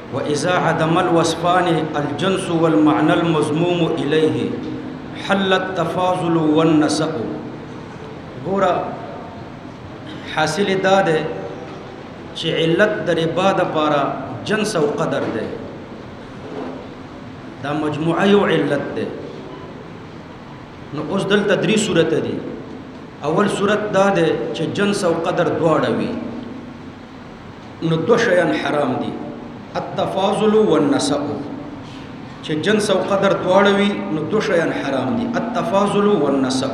وإذا عدم الوصفان الجنس والمعنى المضموم إليه حل التفاضل والنسق. ګوره حاصل دا ده چې علت د ربا دپاره جنس او قدر ده، دا مجموعه یو علت ده. نو اوس دلته درې صورته دي. اول صورت دا ده چې جنس او قدر دواړه وي، نو دو شیان حرام دي، التفاضل والنسق. چې جنس او قدر دواړه وي نو دو شیان حرام دي، التفاضل والنسق.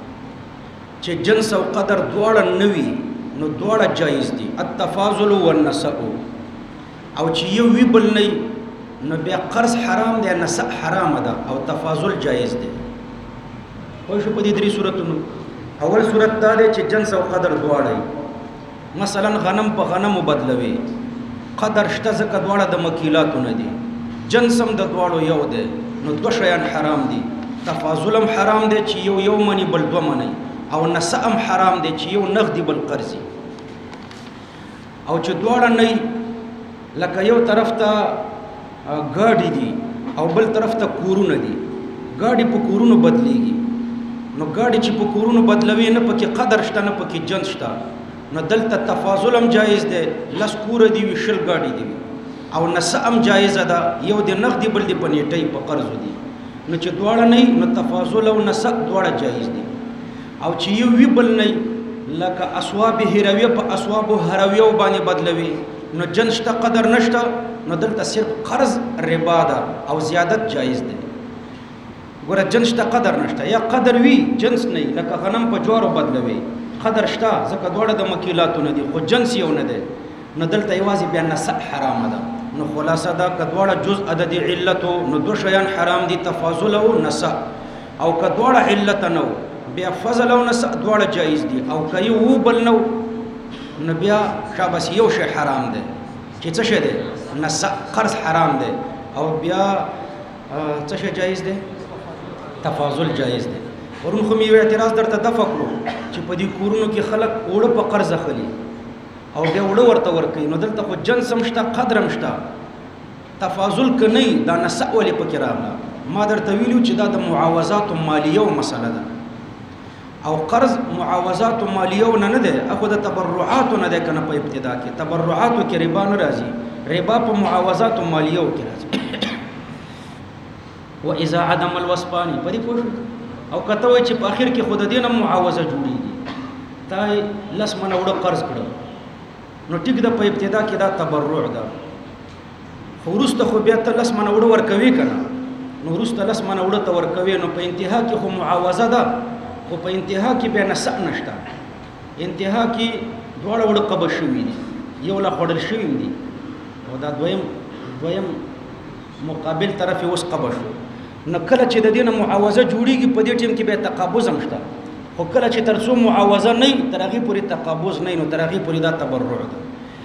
چې جنس او قدر دواړه نه وي نو دواړه جایز دي، التفاضل والنسق. او چې یو وی بل نه نو بیا قرض حرام دی، نسق حرام ده، او تفاضل جایز دی. خو شو په دې درې صورتونو. اول صورت دا دی چې جنس او قدر دواړه، مثلا غنم په غنمو بدلوي، قدر شته ځکه دواړه د مکیلاتو نه دي، جنس هم د دواړو یو دی، نو دو شیان حرام دي. تفاضل هم حرام دی چې یو منی بل دو منی، او نسق هم حرام دی چې یو نغدي بل قرضي. او چې دواړه نه لکه یو طرف ته ګاډي دي او بل طرف ته کورونه دي، ګاډي په کورونو بدلیږي، نو ګاډي چې په کورونو بدلوي نه پکې قدر شته نه پکې جنس شته، نو دلته تفاضل هم جایز دی، لس کوره دي وي شل ګاډي دي، او نسق هم جایزه ده، یو د نغدي بل د په نیټۍ په قرضو دي. نو چې دواړه نه نو تفاضل او نسق دواړه جایز دي. او چې یو وی بل نه لکه اسواب هرویه په اسواب هرویه باندې بدلوي، نو جنس شته قدر نشته، نو دلته صرف قرض ربا ده او زیادت جایز ده. ګوره جنس شته قدر نشته، یا قدر وی جنس نه، لکه غنم په جوارو بدلوي، قدر شته ځکه دواړه د مکیلاتو نه دي خو جنس یو نه دی، نو دلته یوازې بیا نسق حرامه ده. نو خلاصه ده که دواړه جزء د علتو نو دو شیان حرام دي، تفاضل او نسق. او که دواړه علت نه بیا فضل او نسق دواړه جایز دي. او که یو بل نو نو بیا شابس یو شی حرام دی، چې څه شی دی؟ نسق قرض حرام دی. او بیا څه شی جایز دی؟ تفاضل جایز دی. ورون خو مې اعتراض درته دفع کړو چې په دې کورونو کې خلک اوړه په قرض اخلي او بیا اوړه ورته ورکوي، نو دلته خو جنس هم شته قدر هم شته، تفاضل که نه وي دا نسق ولې پکې راغله؟ ما درته ویلو چې دا د معاوضاتو مالیه مسله ده، او قرض معاوضات مالیه نه دی، اخو د تبرعات نه دی کنه. په ابتدا کې تبرعاتو کې ربا نه راځي، ربا په معاوضات مالیه کې راځي. و اذا عدم الوصفان په دې پوښ او کته وای چې په اخر کې خود دې نه معاوضه جوړیږي، تا لس منه وړ قرض کړو، نو ټیک ده په ابتدا کې دا تبرع ده، خو وروسته خو بیا ته لس منه وړ ورکوي کنه، نو وروسته لس منه وړ ته ورکوي، نو په انتها کې خو معاوضه ده، خو په انتها کې بیا نسق نشته. انتها کې دواړه وړه قبض شوي دي، یو لا خوړل شوي دي، او دا دویم مقابل طرف اوس قبض شو. نو کله چې د دې نه معاوضه جوړیږي په دې ټیم کې بیا تقابض هم شته، خو کله چې تر څو معاوضه نه تر هغې پورې تقابض نه، نو تر هغې پورې دا تبرع ده.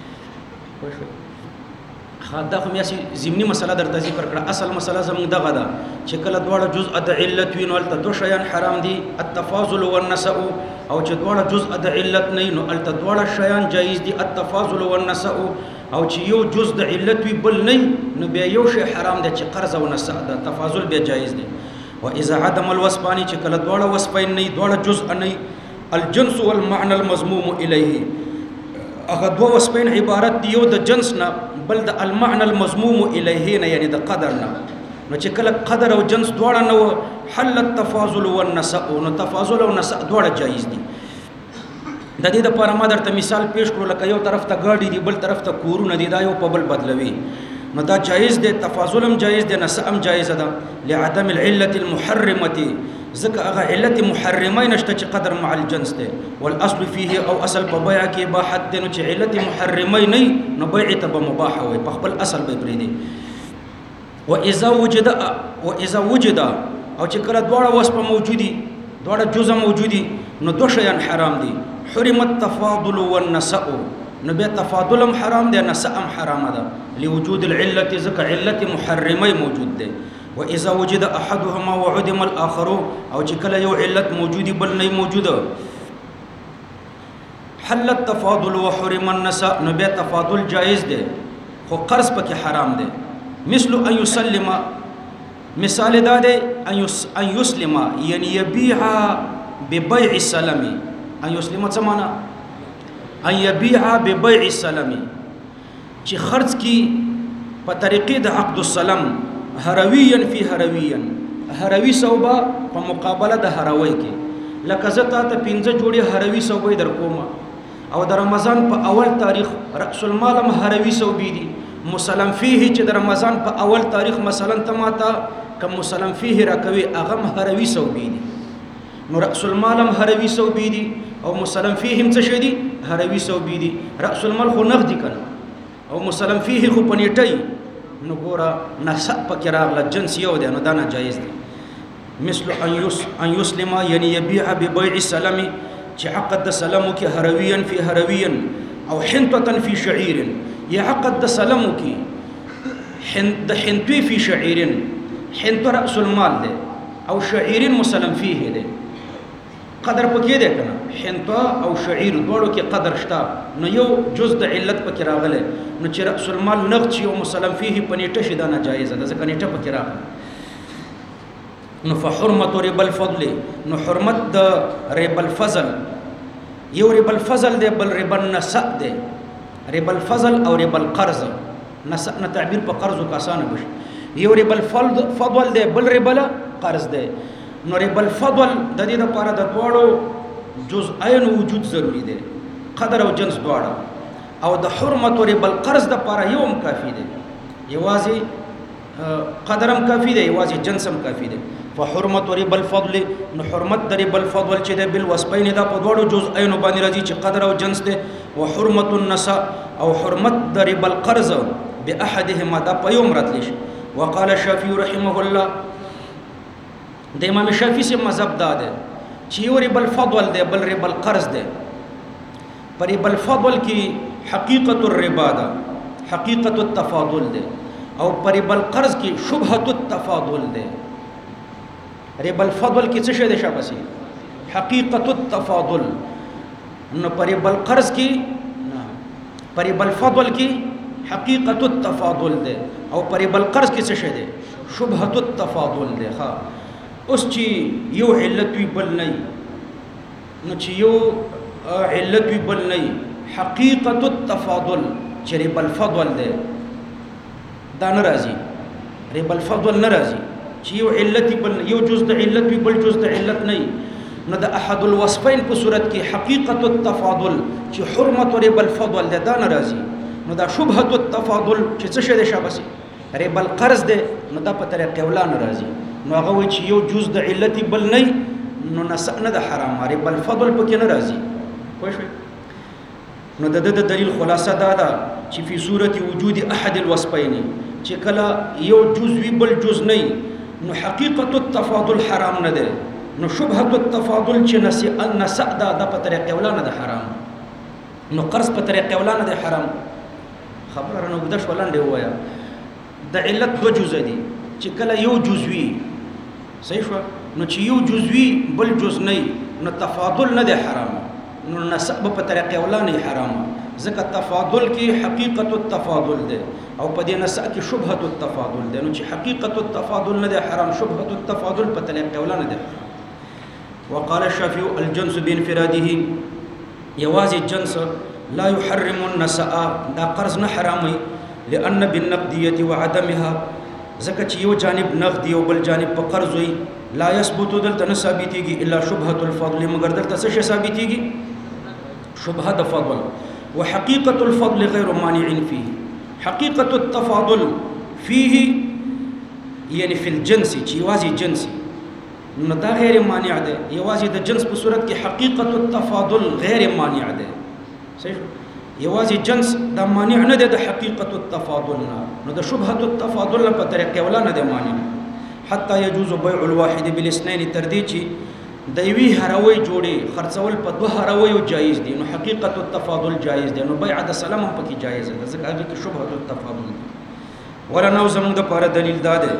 دا خو میاسې ضمني مسله درته ذکر کړه، اصل مسله زموږ دغه ده چې کله دواړه جزء د علت وي نو هلته دو شیان حرام دي، التفاضل والنسق. او چې دواړه جزء د علت نه نو هلته دواړه شیان جایز دي، التفاضل والنسق. او چې یو جزء د علت وي بل نه نو بیا یو شی حرام دی چې قرض او نسق ده، تفاضل بیا جایز دی. و اذا عدم الوصفان چې کله دواړه وصفین نه دواړه جزء نه، الجنس والمعنى المضموم الیه، هغه دوه وصفین عبارت دی، یو د جنس نه بل د المعنى المضموم الیه نه، یعنی د قدر نه. نو چې کله قدر او جنس دواړه نه حل التفاضل والنسق، نو تفاضل او نسق دواړه جایز دي. د دې لپاره ما درته مثال پیش کړو، لکه یو طرف ته ګاډي دي بل طرف ته کورونه دي، دا یو په بل بدلوي، نو دا جایز دی، تفاضل هم جایز دی، نسق هم جایز ده، لعدم العلة المحرمة، ځکه هغه علت محرمه نشته چې قدر مع الجنس دی. والاصل فيه او اصل په بیع کې اباحت دی، نو چې علت محرمه نه نو بیع ته به مباح وي، په خپل اصل به پرېږدي. واذا وجد او چې کله دواړه وصف موجودي دواړه جزء موجودي نو دو شیان حرام دي، حرم التفاضل والنسق، نو بیا تفاضل هم حرام دی، نسق هم حرام ده، لوجود العلة، ځکه علت محرمه موجود دی. واذا وجد احدهما وعدم الاخر، او چې کله یو علت موجودی بل نه موجوده، حل التفاضل وحرم النسق، نو بیا تفاضل جائز دی خو قرض پکې حرام دی. مثل ان يسلم، مثال دا دی ان يسلم یعنی يبيع ببيع السلم. ان يسلم څه معنا؟ ان يبيع ببيع السلم، چې خرج کی په طریقې د عقد السلام هرويا فی هرويا، هروي صوبه په مقابله د هروي کې. لکه زه تا ته 15 جوړې هروي صوبې در کوم او د رمضان په اول تاریخ رأس المال هم هروي صوبې دي. مسلم فيه چې د رمضان په اول تاریخ مثلا ته ماته کوم مسلم فيه راکوي هغه هم هروي صوبې دي. نو رأس المال هم هروي صوبې دي او مسلم فيه هم څه شي دي؟ هروي صوبې دي. رأس المال خو نغدي کنه او مسلم فيه خو پنيټي. نو ګوره نسب پکې راغله، جنس یو دی، نو دا ناجایز دی. مثل ان يسلم یعنی يبيع ببيع السلام، چې عقد د سلامو کې هرويا فی هرويا او حنطه فی شعير، یا عقد د سلامو کې د حنطه فی شعير، حنطه رأس المال دی او شعير مسلم فيه دی. قدر پکې دی کنه، حنطه او شعير دواړو کې قدر شته. نو یو جز د علت پکې راغله، نو چې رأس المال نغد شي او مسلم فيه پنيټه شي دا ناجایز ده، ځکه نیټه پکې راغله. نو فحرمت ربا الفضل، نو حرمت د ربا الفضل، یو ربا الفضل دی بل ربا النسأ دی. ربا الفضل او ربا القرض، نسأ نه تعبیر په قرض او آسانه بشي. یو ربا الفضل دی بل ربا القرض دی. نو ربا الفضل د دې لپاره د دواړو جزئین وجود ضروری دی، قدر او جنس دواړه. او د حرمت ربا القرض د لپاره یو هم کافی دی، یوازې قدرم کافی دی، یوازې جنسم کافی دی. فحرمت ربا الفضل، نو حرمت د ربا الفضل چې د بالوصفین دا په دواړو جزئین باندې راځي چې قدر او جنس دی. وحرمت النساء، او حرمت د ربا القرض باحدهما دا په یو راتلی شي. وقال الشافعي رحمه الله، د امام شافعي سے مذهب دا ده چې یو ربا الفضل دی بل ربا القرض دی. پر ربا الفضل کې حقیقت الربا ده، حقیقت التفاضل ده، او پر ربا القرض کې شبهه التفاضل ده. ربا الفضل کې څه شی دی شاباسي؟ حقیقت التفاضل. نو پر ربا القرض کې پر ربا الفضل کې حقیقت التفاضل ده او پر ربا القرض کې څه شی دی؟ شبهه التفاضل ده. ها اوس چې یو علت وی بل نه، نو چې یو علت وی بل نه، حقیقت التفاضل چې ربا الفضل ده دا ناراضي، ربا الفضل ناراضي. چې یو علت بل یو جز د علت وی بل جز د علت نه، نو د احد الوصفین په صورت کې حقیقت التفاضل چې حرمت ربا الفضل ده دا ناراضي. نو دا شبهه التفاضل چې څه شی دی شاباسي؟ ربا القرض ده، نو دا په طریقې ولا ناراضي. نو هغه وی چې یو جز د علت بل نه، نو نسأ نه د حرام، ربا الفضل پکې ناراضي. پوه شئ؟ نو د دلیل خلاصه دا ده چې په صورت وجود احد الوصفین چې کله یو جز وی بل جز نه، نو حقیقت التفاضل حرام نه ده. نو شبهه التفاضل چې نسأ دا د په طریقې ولا نه د حرام. نو قرض په طریقې ولا نه د حرام. خبره نه ګدش ولنډه وایا. د علت دو جزء دي چې کله یو جزوی صحیح شو، نو چې یو جزوی بل جز نه، نو تفاضل نه دی حرام. نو نسب په طریقې ولا نه حرام، ځکه تفاضل کې حقیقت التفاضل ده او په دې نسب کې شبهه التفاضل ده. نو چې حقیقت التفاضل نه دی حرام، شبهه التفاضل په طریقې ولا نه دی حرام. وقال الشافعي الجنس بانفراده، یوازې جنس لا يحرم النساء دا قرض نه حرامي، لأن بالنقدية وعدمها، ځکه چې یو جانب نقدي او بل جانب په قرض وي. لا يثبت دلته نه ثابتېږي الا شبهة الفضل، مگر دلته څه شی ثابتېږي؟ شبهه د فضل. وحقيقة الفضل غير مانع فيه، حقيقة التفاضل فيه يعني في الجنس چې یوازې جنسي، نو دا غیر مانع ده. یوازې د جنس په صورت کې حقیقت التفاضل غیر مانع ده. صحیح؟ یوازې جنس دا مانع نه ده د حقیقت التفاضل نه، نو د شبهه التفاضل په طریقې ولا نه ده مانع. حتى يجوز بيع الواحد بالاثنين، تر دې چې د یوې هروي جوړې خرڅول په دوه هرویو جایز دي، نو حقیقت التفاضل جایز دي. نو بیع د سلام هم پکې جایز ده، ځکه هغه کې شبهه التفاضل ده. ولنا زموږ د پاره دلیل دا ده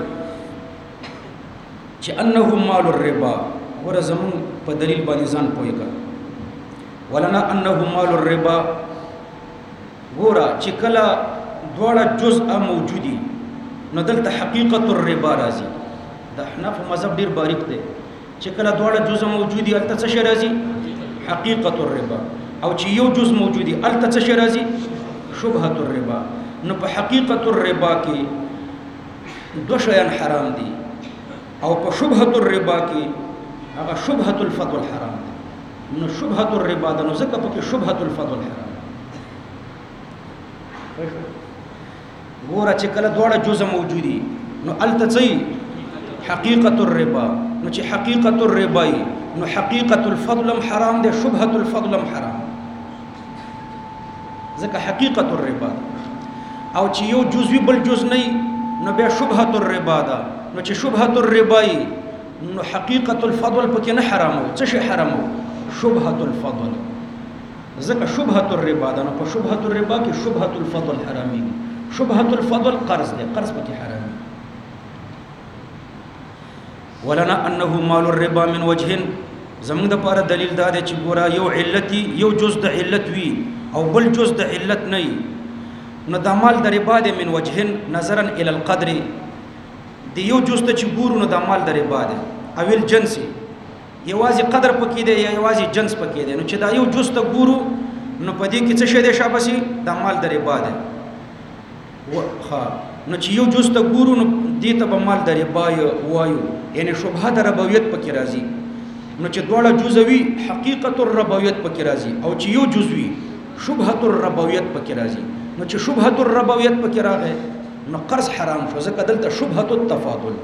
چې انه مال الربا، ور زمون په دلیل باندې ځان پوي کا. ولنا انه مال الربا، ګورا چې کله دواړه جزء موجودي نو دلته حقیقت الربا راځي. د احناف مذهب ډیر باریک دی چې کله دواړه جزء موجودي هلته څه شی راځي؟ حقیقت الربا. او چې یو جزء موجودي هلته څه شی راځي؟ شبهة الربا. نو په حقیقت الربا کې دو شیان حرام دي او په شبهة الربا کې هغه شبهة الفضل حرام دي. نو شبهة الربا ده نو ځکه پکې شبهة الفضل حرام. ګوره چې کله دواړه جزء موجودي نو هلته څه؟ حقیقت الربا. نو چې حقیقت الربا نو حقیقت الفضل هم حرام ده، شبهة الفضل هم حرام ځکه حقیقت الربا. او چې یو جزوی بل جز نه نو بیا شبهة الربا ده. نو چې شبهة الربا نو حقیقت الفضل پکې نه حرامو. څه شي حرامو؟ شبهة الفضل. ځکه شبهة الربا ده نو په شبهة الربا کې شبهة الفضل حرامي. شبهة الفضل قرض ده، قرض پکې حرامي. ولنا انه مال الربا من وجه. زموږ د پاره دلیل دا دی چې ګوره یو علتي یو جز د علت وي او بل جز د علت نه وي نو دا مال د ربا دی من وجه نظرا الى القدر. دی یو جز ته چې ګورو نو دا مال د ربا دی. او الجنس یوازې قدر پکې دی یا یوازې جنس پکې دی. نو چې دا یو جز ته ګورو نو په دې کې څه شی دی شابسي؟ دا مال د ربا دی. نو چې یو جز ته ګورو نو دې ته به مال د ربا وایو، یعنی شبهه د ربویت پکې راځي. نو چې دواړه جز وي حقیقت الربویت پکې راځي او چې یو جز وي شبهه الربویت پکې راځي. نو چې شبهه الربویت پکې راغی نو قرض حرام شو ځکه دلته شبهه التفاضل.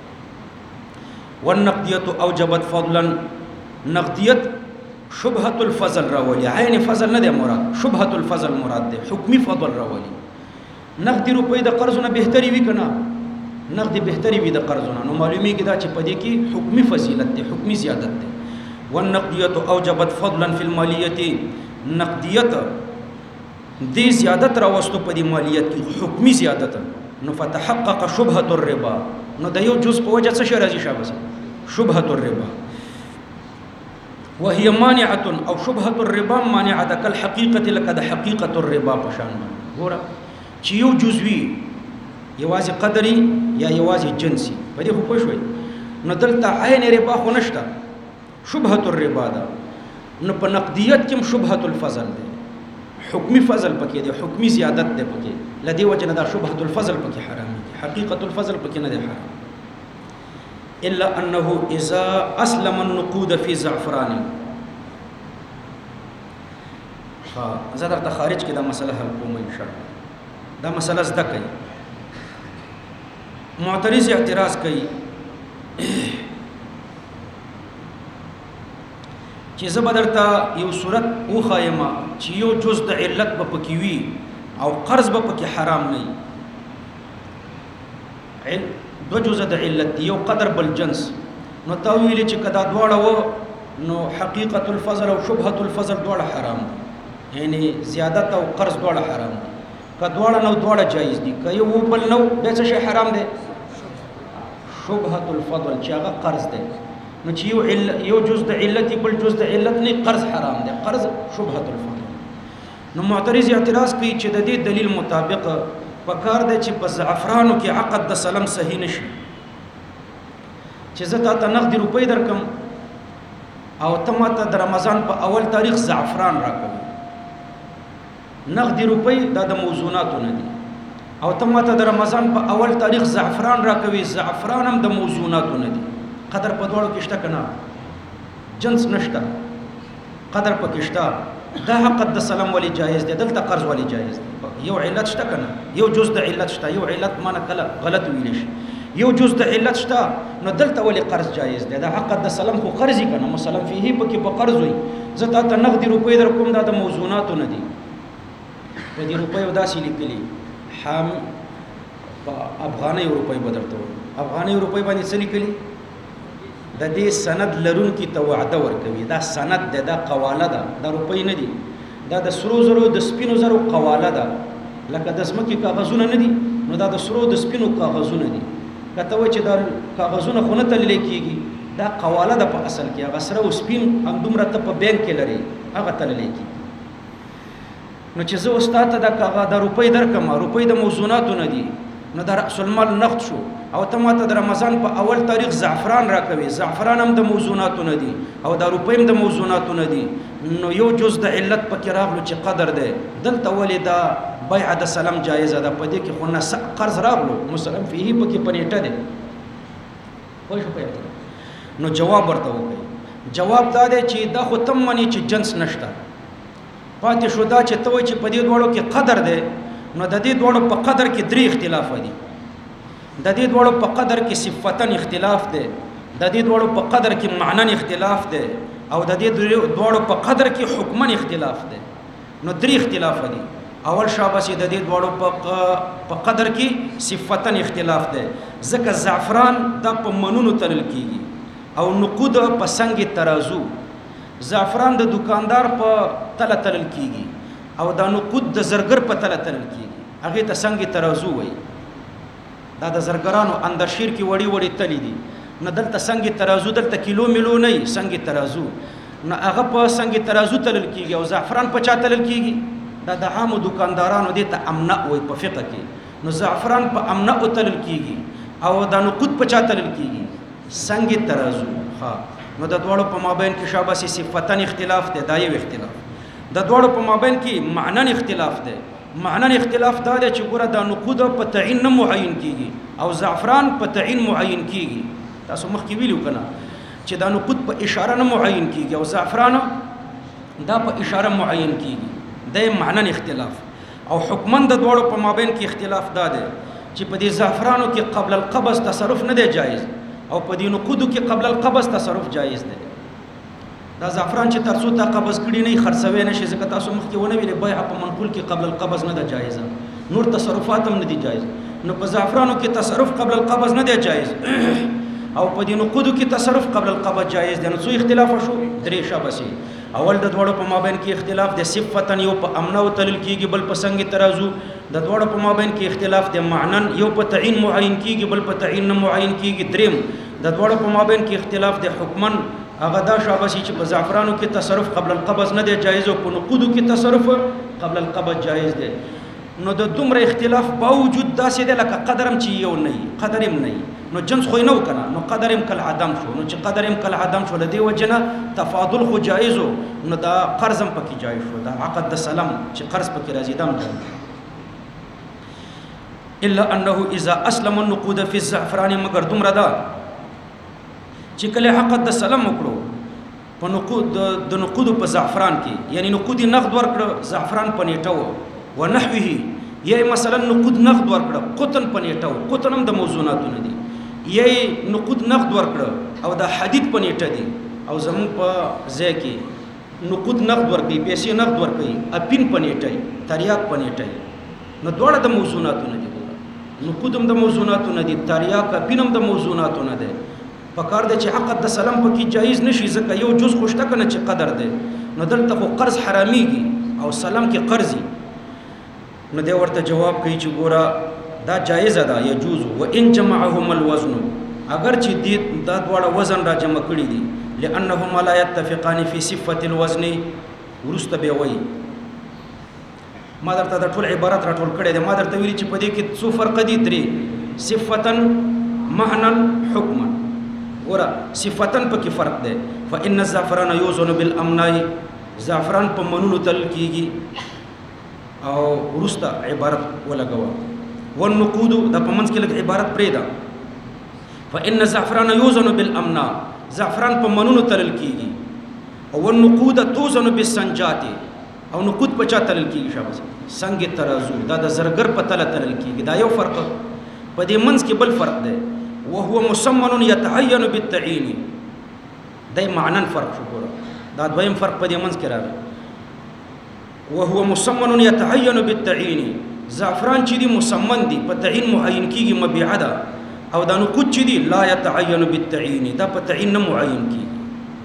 والنقدیت اوجبت فضلا. نقدیت شبهه الفضل راولي، عین فضل نه دی مراد، شبهه الفضل مراد دی، حکمی فضل راولي. نقدی روپۍ د قرضونه بهتري وي کنه، نقدی بهتري وي د قرضونه نو معلومیږي دا چې په دې کې حکمی فضیلت دی، حکمی زیادت دی. والنقدیت اوجبت فضلا فی المالیت. نقدیت دې زیادت راوستو په دې مالیت کې، حکمی زیادت. نو فتحقق شبهة الربا. نو د یو جز په وجه څه شی راځي شابه؟ شبهة الربا. وهي مانعه او شبهة الربا مانعه د کالحقیقه لکه د حقیقت الربا په شان. ګوره چې یو جز وي یوازې قدري یا یوازې جنسي په دې خو پوه شوئ. نو دلته عین ربا خو نشته، شبهة الربا ده. نو په نقدیت کې هم شبهة الفضل دی، حکمی فضل پکې دی، حکمی زیادت دی پکې. لدې وجه نه دا شبهة الفضل پکې حرام دی، حقیقت الفضل پکې نه دی حرام. الا انه اذا اسلم النقود في زعفران. زه درته خارج کې دا مسله حل کوم ان شاء الله. دا مسله زده کړئ. معترض اعتراض کوي چې زه به درته یو صورت وښایم چې یو جز د علت به پکې وي او قرض به پکې حرام نه وي. دو جز د علت دی، یو قدر بل جنس. نو تا ویلې چې که دا دواړه و نو حقیقت الفضل او شبهة الفضل دواړه حرام دي، یعنی زیادت او قرض دواړه حرام دي. که دواړه نو دواړه جایز دي، که یو بل نو بیا څه شی حرام دی؟ شبهة الفضل چې هغه قرض دی. نو چې یو جز د علت بل جز د علت نه، قرض حرام دی، قرض شبهة الفضل. نو معترض اعتراض کوي چې د دې دلیل مطابق پکار دی چې په زعفرانو کې عقد د سلم صحیح نشي. چې زه تا ته نقدي روپۍ درکم او ته ماته د رمضان په اول تاریخ زعفران راکوي. نقدي روپۍ دا د موضوعاتو نه دي او ته ماته د رمضان په اول تاریخ زعفران راکوي. زعفران هم د موضوعاتو نه دي. قدر په دواړو کې شته کنه، جنس نشته، قدر پکې شته. دا حقد د سلام ولی جایز دی، دلته قرض ولی جایز دی. یو علت شته کنه، یو جز د علت شته، یو علت معنی کله غلط ویل شي، یو جز د علت شته نو دلته ولی قرض جایز دی. دا حقد د سلام خو قرض کنه، مسلم فيه پکې په قرض وي. زه ته نقدي روپۍ در کوم دا د موضوعاتو نه دي. په دې روپۍ داسې لیکلي حام په افغاني روپۍ بدرته، افغاني روپۍ باندې څه لیکلي؟ د دې سند لرونکي ته وعده ورکوي. دا سند ده، دا قواله ده، دا روپۍ نه دي. دا د سرو زرو د سپینو زرو قواله ده. لکه د ځمکې کاغذونه نه دي، نو دا د سرو د سپینو کاغذونه دي. که ته وایې چې دا کاغذونه خو نه تللی کېږي، دا قواله ده په اصل کې. هغه سره او سپین همدومره ته په بینک کې لري، هغه تللی کېږي. نو چې زه استاد ته د روپۍ درکم روپۍ د موزوناتو نه دي نو د رأس المال نقد شو او ته ماته د رمضان په اول تاریخ زعفران راکوي زعفران هم د موزوناتو نه دي او د روپۍ هم د موزوناتو نه دي نو یو جز د علت پکې راغلو چې قدر دی دلته ولې دا بیع د سلام جایزه ده په دې کې خو نه قرض راغلو مسلم فيه پکې پنیټه دی خو شو پېژنه نو جواب ورته وکړي جواب دا دی چې دا خو تم مني چې جنس نشته پاتې شو دا چې ته وایې چې په دې دواړو کې قدر دی نو د دې دواړو په قدر کې درې اختلاف دي د دې دواړو په قدر کې صفتن اختلاف دی د دې دواړو په قدر کې معنن اختلاف دی او د دې دواړو په قدر کې حکمن اختلاف دی نو درې اختلاف دي اول شابه د دې دواړو په قدر کې صفتن اختلاف دی ځکه زعفران دا په منونو تلل کیږي او نقود په څنګه ترازو زعفران د دکاندار په تله تلل کیږي او دا نقود د زرګر په تله تلل کیږي هغه ته څنګه ترازو وایي دا د زرګرانو اندر شیر کې وړي وړي تللی دي نه دلته څنګه ترازو دلته کیلو میلو نه څنګه ترازو نه هغه په څنګه ترازو تلل کیږي او زعفران په چا تلل کیږي دا د عامو دکاندارانو دي ته امنه وي په فقه کې نو زعفران په امنه تلل کیږي او دا نقود په چا تلل کیږي څنګه ترازو ها نو د دوړو په مابین کې شابه صفتن اختلاف دی دا یو اختلاف د دوړو په مابین کې معنن اختلاف دی معنن اختلاف دا دی چې ګوره دا نقود په تعین نه معین کیږي او زعفران په تعین معین کیږي تاسو مخکې ویلو کنه چې دا نقود په اشاره نه معین کیږي او زعفران دا په اشاره معین کیږي د معنن اختلاف او حکمن د دوړو په مابین کې اختلاف دا دی چې په دې زعفرانو کې قبل القبض تصرف نه دی جایز او په دې نقودو کې قبل القبض تصرف جایز دی دا زعفران چې ترڅو تا قبض کړي نه خرڅوي نشي ځکه تاسو مخکې ونه ویلې بیع په منقول کې قبل القبض نه ده جایزه نور تصرفات هم نه دي جایز نو په زعفرانو کې تصرف قبل القبض نه دی جایز او په دې نقودو کې تصرف قبل القبض جایز دی نو څو اختلاف شو درې شابسي اول د دوړو په مابین کې اختلاف د صفتن یو په امنه او تلل کېږي بل په څنګه ترازو د دوړو په مابین کې اختلاف د معنن یو په تعین معین کېږي بل په تعین نه معین کېږي دریم د دوړو په مابین کې اختلاف د حکمن هغه دا شابسي چې په زعفرانو کې تصرف قبل القبض نه دی جایز او په نقودو کې تصرف قبل القبض جایز دی نو د دومره اختلاف باوجود داسې دی لکه قدرم چې یو نه قدرم نه نو جنس خو نه وکنه نو قدرم کل عدم شو نو چې قدرم کل عدم شو لدی وجنه تفاضل خو جایز نو دا قرضم پکې جایز شو دا عقد د سلام چې قرض پکې راځي دم الا انه اذا اسلم النقود في الزعفران مگر دومره دا چې کله عقد د سلام وکړو په نقود د نقود په زعفران کې یعنی نقود نقد ورکړه زعفران په نیټو و نحوه یې مثلا نقود نقد ورکړه قطن په نیټو قطن هم د موزوناتو نه دي یې نقود نقد ورکړه او د حدید په نیټه دي او زمون په ځای کې نقود نقد ورکړي پیسې نقد ورکړي اپین په نیټه تریاک په نیټه نو دواړه د موزوناتو نه دي نقود هم د موزوناتو نه دي تریاک اپین هم د موزوناتو نه دي پکار دی چې عقد د سلام پکې جایز نشي ځکه یو جز خوشته کنه چې قدر دی نو دلته خو قرض حراميږي او سلام کې قرضي نو دی ورته جواب کوي چې ګوره دا جایز ده یجوز و ان جمعهم الوزن اگر چې دې دا دواړه وزن را جمع کړي دي لانهما لا يتفقان في صفه الوزن ورسته به وایي ما درته د ټول عبارت را ټول کړي دي ما درته ویلي چې په دې کې څو فرق دي درې صفتن معنن حکما ورا صفتن پکې فرق ده فإن الزعفران يوزن بالأمناء زعفران په منونو تل کیږي او ورسته عبارت ولګوا والنقود د پمنځ کې لږ عبارت پرې ده فإن الزعفران يوزن بالأمناء زعفران په منونو تل کیږي او والنقود توزن بالسنجات او نقود په چا تل کیږي شابه څنګه ترازو دا د زرګر په تل کیږي دا یو فرق په دې منځ کې بل فرق ده وهو مسمن يتعين بالتعين دای معنن فرق شو ګوره دا دویم فرق په دې منځ کې راغی وهو مسمن يتعين بالتعين زعفران چې دی مسمن دی په تعین معین کیږي مبيعه ده او دا نقود چې دی لا يتعين بالتعين دا په تعین نه معین کیږي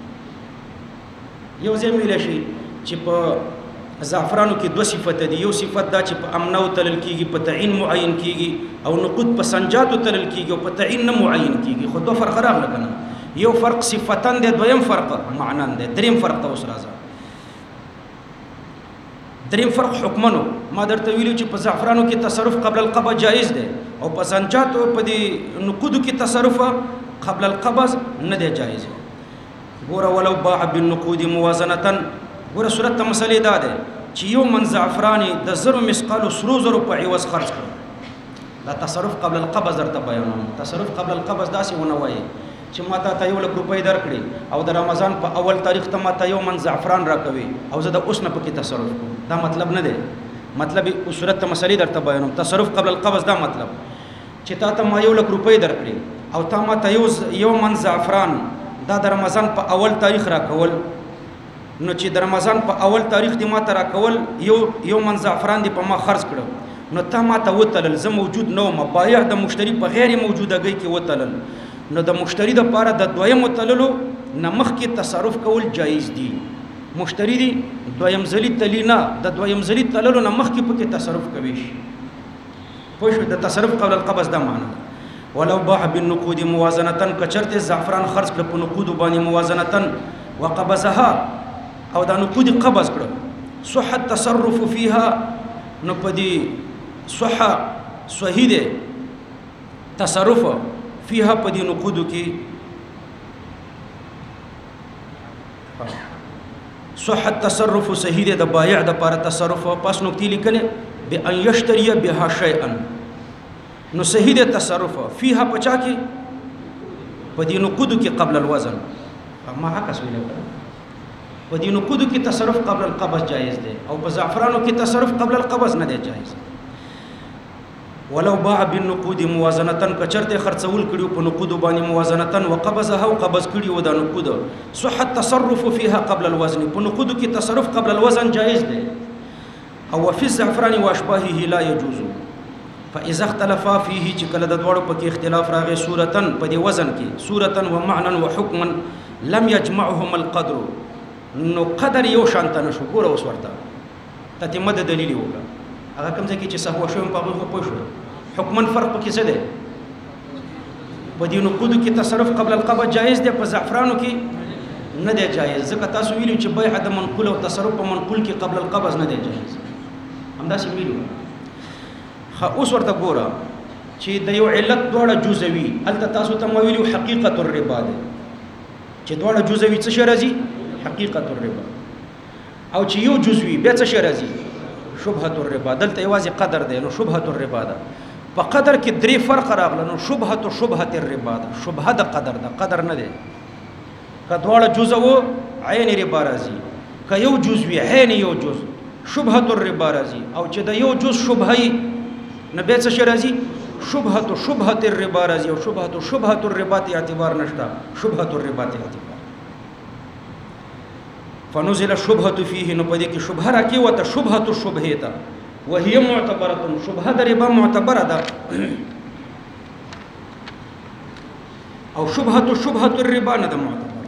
یو ځای ویل شي چې په زعفرانو کې دوه صفات دي یو صفت دا چې په امنو تلل کیږي په تعین معین کیږي او نقود په سنجاتو تلل کیږي او په تعین نه معین کیږي خو دوه فرق راغله کنه یو فرق صفتن دی دویم فرق معنن دی دریم فرق ته اوس راځه دریم فرق حکمنو ما درته ویلو چې په زعفرانو کې تصرف قبل القبض جایز دی او په زنجاتو په دې نقودو کې تصرف قبل القبض نه دی جایز. ګوره ولو باع بالنقود موازنه، ګوره صورت ته مسلې دا ده چې یو من زعفرانی د 0 مثقال سرو زرو په عوض خرج کړ. دا تصرف قبل القبض درته بیانوم. تصرف قبل القبض داسې ونه وایي چې ما ته 1 لک روپۍ درکړي او د رمضان په اول تاریخ ته ما ته یو من زعفران راکوي او زه د اوس نه پکې تصرف کوم. دا مطلب نه دی. مطلب صورت ته مسلې درته بیانوم. تصرف قبل القبض دا مطلب چې تا ته ما 1 لک روپۍ درکړي او تا ما ته یو من زعفران دا د رمضان په اول تاریخ راکول، نو چې د رمضان په اول تاریخ دی ما ته راکول یو من زعفران دی په ما خرج کړو، نو تا ما ته وتلل، زه موجود نه وم، بایع د مشتری په غیر موجودګۍ کې وتلل، نو د مشتری د پاره د دویم تللو نه مخکې تصرف کول جایز دي. مشتری دی دویم ځلی تلی نه، د دویم ځلی تللو نه مخکې پکې تصرف کوي شي. پوه شو؟ د تصرف قبل القبض دا معنی ده. ولو باع بالنقود موازنه، کچرته زعفران خرج کړ په نقود باندې موازنه وقبضها او دا نقود قبض کړ، صح التصرف فيها، نو پدې صح صحیح ده تصرف فيها پدې نقود کې، صح التصرف صحیح ده د بایع د لپاره تصرف. پس نقطې لیکلې بأن يشتري بها شيئا، نو صحیح ده تصرف فيها پچا کې پدې نقود کې قبل الوزن. ما حق اسویل په دې نقودو کې تصرف قبل القبض جایز دی او په زعفرانو کې تصرف قبل القبض نه دی جایز. ولو باع بالنقود موازنه، کچرته خرڅول کړي په نقود باندې موازنه وقبضها او قبض کړي و دا نقود، صح التصرف فيها قبل الوزن، په نقودو کې تصرف قبل الوزن جایز دی. او في الزعفران واشباهه لا يجوز، فاذا اختلفا فيه چې کله د دوړو په کې اختلاف راغی صورتن په دې وزن کې، صورتن ومعنا وحكما لم يجمعهم القدر، نو قدر یو شانته نشو. ګوره اوس ورته تتمه د دلیل وکړه، هغه کوم ځای کې چې سهو شوم په هغه پوه شو. حکمن فرق پکې څه دی؟ په دې نقودو کې تصرف قبل القبض جایز دی، په زعفرانو کې نه دی جایز. ځکه تاسو ویلو چې بیع د منقول او تصرف په منقول کې قبل القبض نه دی جایز، همداسې ویلو. اوس ورته ګوره چې د یو علت دواړه جزوي، هلته تاسو ته ما ویلو حقیقت الربا دی چې دواړه جزوي څه شی راځي؟ حقیقت الربا. او چې یو جزوي بیا څه شی راځي؟ شبهه الربا. دلته یوازې قدر دی، نو شبهه الربا ده. په قدر کې درې فرق راغله، نو شبهه الربا ده. شبهه د قدر ده، قدر نه دی. که دواړه جزو عین ربا راځي، که یو جزوي عین یو جز شبهه الربا راځي، او چې د یو جز شبهه نه بیا څه شی راځي؟ شبهه الربا راځي. او شبهه الربا ته اعتبار نشته، شبهه الربا ته اعتبار. فنزل الشبهه فيه، نو پدې کې شبهه راکې وته شبهه الشبهه ته وهي معتبره، شبهه د ربا معتبره ده. او شبهه الربا نه ده معتبره.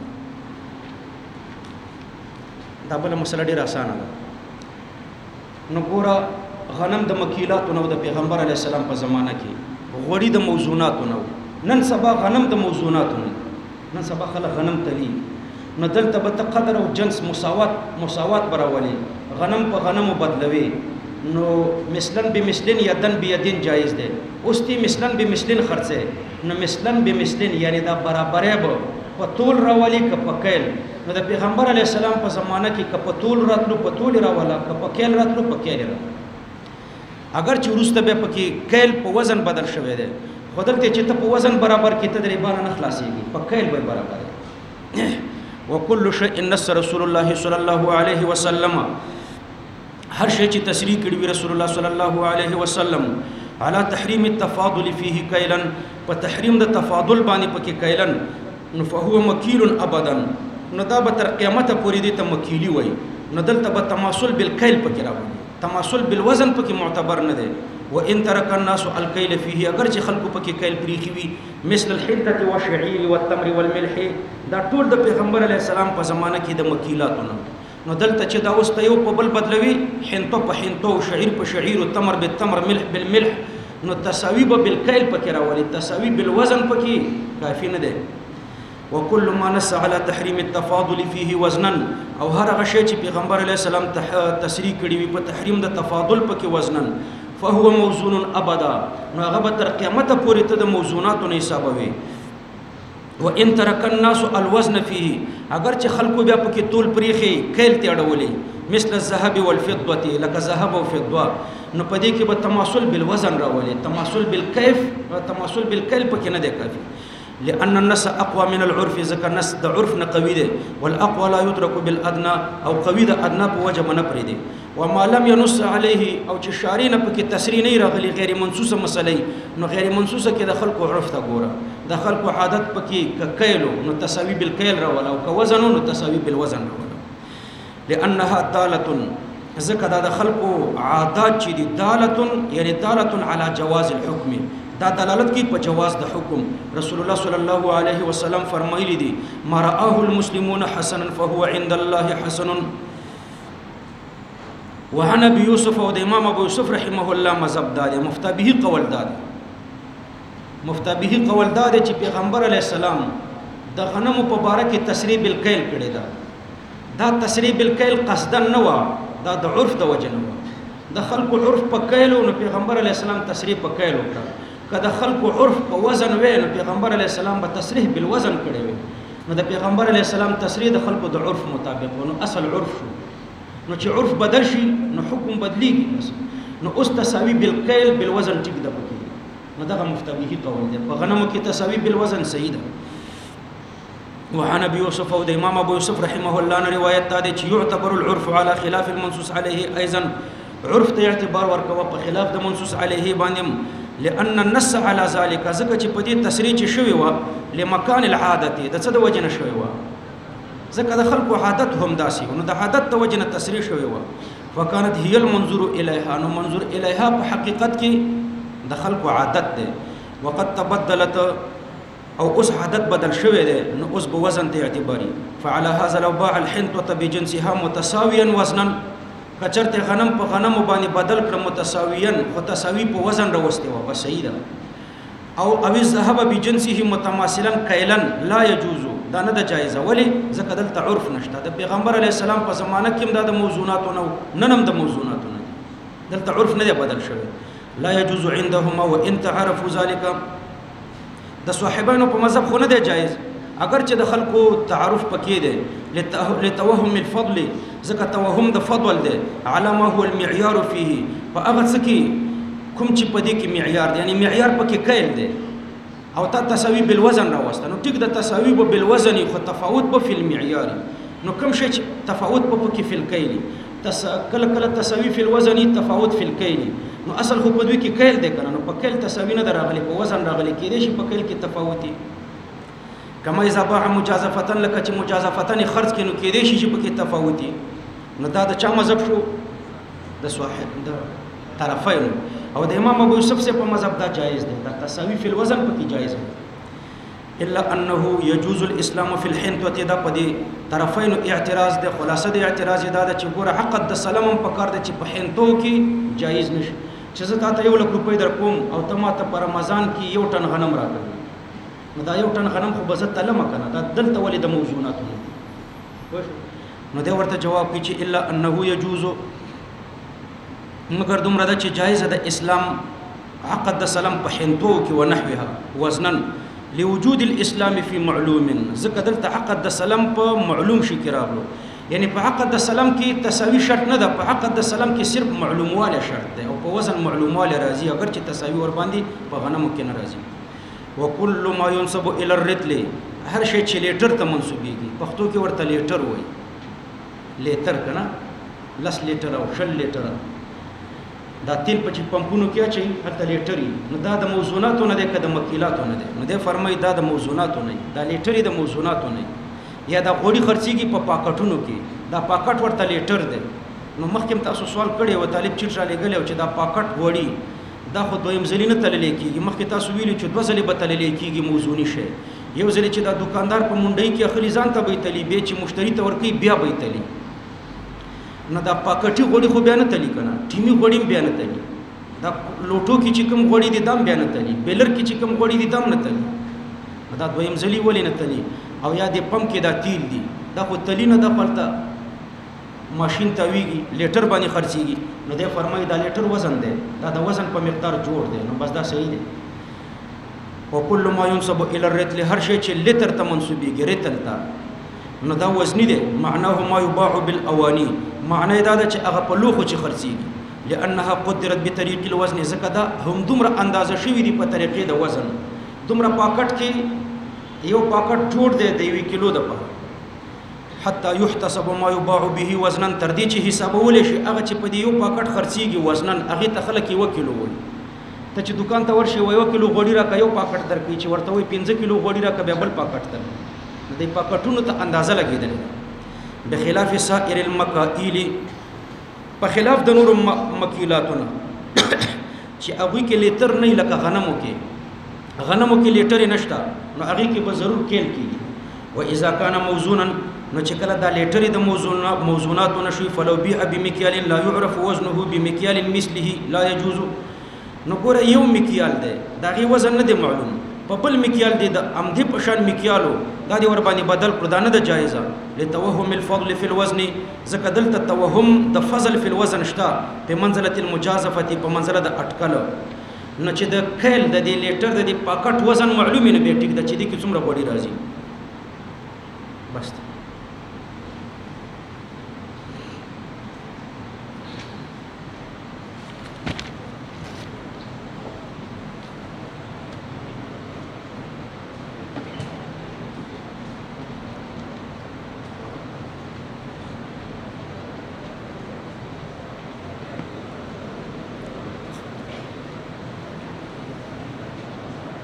دا بل مسله ډیره اسانه ده. نو ګوره غنم د مکیلاتو نو د پیغمبر علی السلام په زمانه کې غوړي د موزوناتو نو، نن سبا غنم د موزوناتو نه، نن سبا خلک غنم تلی، نو دلته به قدر او جنس مساوات براولي، غنم په غنمو بدلوي، نو مثلن بمثلن یدن بیدین جایز دی. اوس تی مثلن بمثلن خرڅه، نو مثلن بمثلن یعنی دا برابرې به په طول راولي که په کیل. نو د پیغمبر علی السلام په زمانه کې که په طول راتلو په طول راولا، که په کیل راتلو په کیل راولا. اگر چې وروسته به پکې کیل په وزن بدل شوی دی، خو دلته چې ته په وزن برابر کې ته د ربا نه خلاصېږي، په کیل به برابر دی. وكل شيء نص رسول الله صلى الله عليه وسلم، هر شی چې تصریح کړی رسول الله صلی الله علیه وسلم على تحریم التفاضل فيه کیلا، په تحریم د تفاضل باندې پکې کیلن، نو فهو مکیل ابدا، نو دا به تر قیامت پورې دې ته مکیلی وای. نو دلته به تماثل بالکیل پکې راوړي، تماثل بالوزن پکې معتبر نه دی. وان ترك الناس الكيل فيه، اگر چې خلکو پکې کیل پریخي وي، مثل الحنطه والشعير والتمر والملح، دا ټول د پیغمبر علی السلام په زمانه کې د مکیلاتو نه. نو دلته چې دا اوس ته یو په بل بدلوي، حنطه په حنطه او شعير په شعير او تمر بالتمر ملح بالملح، نو تساوی به بالکیل پکې راولي، تساوی بالوزن پکې کافی نه دی. وكل ما نص على تحریم التفاضل فيه وزنا او هر هغه شی چې پیغمبر علیه السلام تصریح کړی وي په تحریم د تفاضل پکې وزنا فهو موزون ابدا نو هغه به تر قیامت پورې ته د موزوناتو نه حسابوي. وان ترك الناس الوزن فيه اگر چې خلکو بیا پکې تول پریخي کیل ته اړولې مثل الذهب والفضه لك ذهب او فضه نو پدې کې به تماثل بالوزن راولې تماثل بالکیف تماثل بالکیل پکې نه دی کافي. لأن النص أقوى من العرف ذكر النص ده عرف نقوي ده والأقوى لا يدرك بالأدنى أو قوي ده أدنى بوجه منبري ده وما لم ينص عليه أو تشارين بك تسري نيرا غير منصوصة مسألة نو غير منصوصة كده خلق عرف تقورا ده خلق عادات بك ككيلو نو تساوي بالكيل رولا أو كوزن نو تساوي بالوزن رولا لأنها دالة ذكر ده خلق عادات جدي دالة يعني دالة على جواز الحكم دا دلالت کی په جواز د حکم. رسول الله صلی الله علیه وسلم فرمایلی دي ما رآه المسلمون حسنا فهو عند الله حسن. وعن ابي يوسف او د امام ابو يوسف رحمه الله مذهب داد مفتى به قول داد مفتى به قول داد چې پیغمبر علیه السلام د غنمو په باره کې تسریح بالکیل کړی دا تسریح بالکیل قصدا نه و دا د عرف د وجه نه د خلق عرف په کیلو نو پیغمبر علیه السلام تسریح په کیلو کړ. کله خلق عرف په وزن وې نو پیغمبر علیه السلام به تصریح بالوزن کړی وي نو د پیغمبر علیه السلام تصریح د خلق د عرف مطابق نو اصل عرف شو نو چې عرف بدل شي نو حکم بدلیږي بس نو اوس تساوی بالکیل بالوزن ټیک ده پکې نو دغه مفتبه قول دی په غنمو کې تساوی بالوزن صحیح ده. وعن ابي يوسف او د امام ابو يوسف رحمه الله روایت ده چې يعتبر العرف على خلاف المنصوص عليه ايضا عرف ته اعتبار ورکوه په خلاف د منصوص عليه باندې لأن النص على ذلك ځکه چې په دې تسریح چې شوی و لمکان العادت د څه د وجه نه شوی و ځکه د خلکو عادت هم داسي نو د عادت د وجه نه تسریح شوی و فكانت هي المنظور اليها نو منظور اليها په حقیقت کې د خلکو عادت ده وقد تبدلت او اوس عادت بدل شوی ده نو اوس په وزن ته اعتباري. فعلى هذا لو باع الحنطه بجنسها متساويا وزنا کچرته غنم په غنم باندې بدل کړ متساویاً او تساوی په وزن راوستي و بس صحیح ده. او الذهب بجنسه متماثلا کیلا لا يجوز دا نه د جایزه ولی ځکه دلته عرف نشته د پیغمبر علی السلام په زمانه کې د موضوعاتو ننم د موضوعاتو نه دلته عرف نه بدل شوی لا يجوز عندهما وان تعرفوا ذلك د صاحبانو په مذهب خو نه دی جایز اگر چې د خلکو تعارف پکې دی لتوهم الفضل ځکه توهم د فضل دی على ما هو المعيار فيه فاغه څکی کوم چې پدې کې معیار دی یعنی معیار پکې کېل دی او تا تساوی بالوزن راوسته نو ټیک د تساوی بالوزن خو تفاوت په المعیار نو کوم شي تفاوت په کې فی الکیل کله کله تساوی فی الوزن تفاوت فی الکیل نو اصل خو په دوی کې کېل دی کنه نو په کېل تساوی نه راغلی په وزن راغلی کې دی شي په کېل کې تفاوتي کما اذا باع مجازفه لك چې مجازفه خرج کینو کې دی شي په کې تفاوتي نو دا د چا مذهب شو د صاحب د طرفین او د امام ابو یوسف سے په مذهب دا جایز دی دا تساوی فی الوزن پکې جایز دی الا انه يجوز الاسلام في الحنطه دا په دې طرفین اعتراض دی خلاصه د اعتراض دا چې ګوره عقد د سلام په کار دی چې په حنطو کې جایز نشي چې زه تاسو 1 لک روپۍ در کوم او ته ماته په رمضان کې 1 ټن غنم راکړې نو دا 1 ټن غنم خو بزت تلمه کنه دا دلته ولې د موضوعات نو دا ورته جواب کوي چې الا انه يجوز مگر دومره ده چې جایز ده اسلام عقد د سلام په حنطو کې ونحوها وزنا لوجود الاسلام في معلوم ذکر دلته عقد د سلام په معلوم شي کې راغلو یعنی په عقد د سلام کې تساوی شرط نه ده په عقد د سلام کې صرف معلومواله شرط ده او په وزن معلومواله راځي اگر چې تساوی ور باندې په غنمو کې نه راځي. وكل ما ينسب الى الرتل هر شی چې لیټر ته منسوبېږي پښتو کې ورته لیټر وایي لیټر کنه لس لیټر او شل لیټر دا تیل په چې پمپونو کې اچي هلته لیټري نو دا د موضوعاتو نه ده کده مکیلاتو نه ده نو ده فرمایي دا د موضوعاتو نه دا لیټري د موضوعاتو نه یا دا غوړي خرڅيږي په پاکټونو کې دا پاکټ ورته لیټر ده نو مخکې تاسو سوال کړی و طالب چیټ را لګل چې دا پاکټ غوړي دا خو دویم ځلی نه تللی کېږي مخکې تاسو ویلي چې 2 ځلې به تللی کېږي موضوعي شی یو ځلې چې دا دکاندار په منډۍ کې اخلي ځان ته به تلی به چې مشتری ته ورکوي بیا به تلی نه دا پاکټي غوړي خو بیا نه تلی کنه ټیمی غوړي بیا نه تلی دا لوټو کې چې کوم غوړي دي دام بیا نه تلی بیلر کې چې کوم غوړي دي دام نه تلی دا دویم ځلی ولې نه تلی او یا د پمپ کې دا تیل دي دا خو تلینه د خپلته ماشین ته ویږي لیټر باندې خرڅيږي نو د فرمایي دا لیټر وزن دی دا د وزن په مقدار جوړ دی نو بس دا صحیح دی او کله ما ينسب الى الرتل هر شی چې لتر ته منسوبيږي رتل ته نو دا وزنی دی معناه ما يباع بالاواني معنی دا چې هغه په لوخو چې خرڅيږي لانها قدرت بطريق الوزن زکه دا هم دومره اندازه شوی دی په طریقې د وزن دومره پاکټ کې یو پاکټ جوړ دی د 1 کیلو د په حتى يحتسب ما يباع به وزنا تر دې چې حسابول شي هغه چې په دې یو پاکټ خرڅيږي وزنا هغه ته خلک 1 کیلو وایي ته چې دکان ته ورشي 1 کیلو غوړي راکا یو پاکټ درکې چې ورته وي 15 کیلو غوړي راکا به بل پاکټ تر دې پاکټونو ته اندازه لګیدل بخلاف سائر المکائل په خلاف د نور مکیلاتونه چې هغه کې لیټر نه لکه غنمو کې لیټر نشته نو هغه کې به ضرور کېل کیږي و اذا كان موزونا نو چې کله دا لیټر د موزونات نشوي فلو بيع بمكيال لا يعرف وزنه بمكيال مثله لا يجوز نو ګوره یو مکیال دی دا غي وزن نه دی معلوم په بل مکیال دی د امدی په شان مکیالو دا دی ور باندې بدل پردانه د جایزه لتوهم الفضل في الوزن زکه دلته توهم د فضل في الوزن شتا په منزله المجازفه په منزله د اٹکل نو چې د کیل د دې لیټر د دې پاکټ وزن معلوم نه به ټیک د چې دې کې څومره وړي راځي بس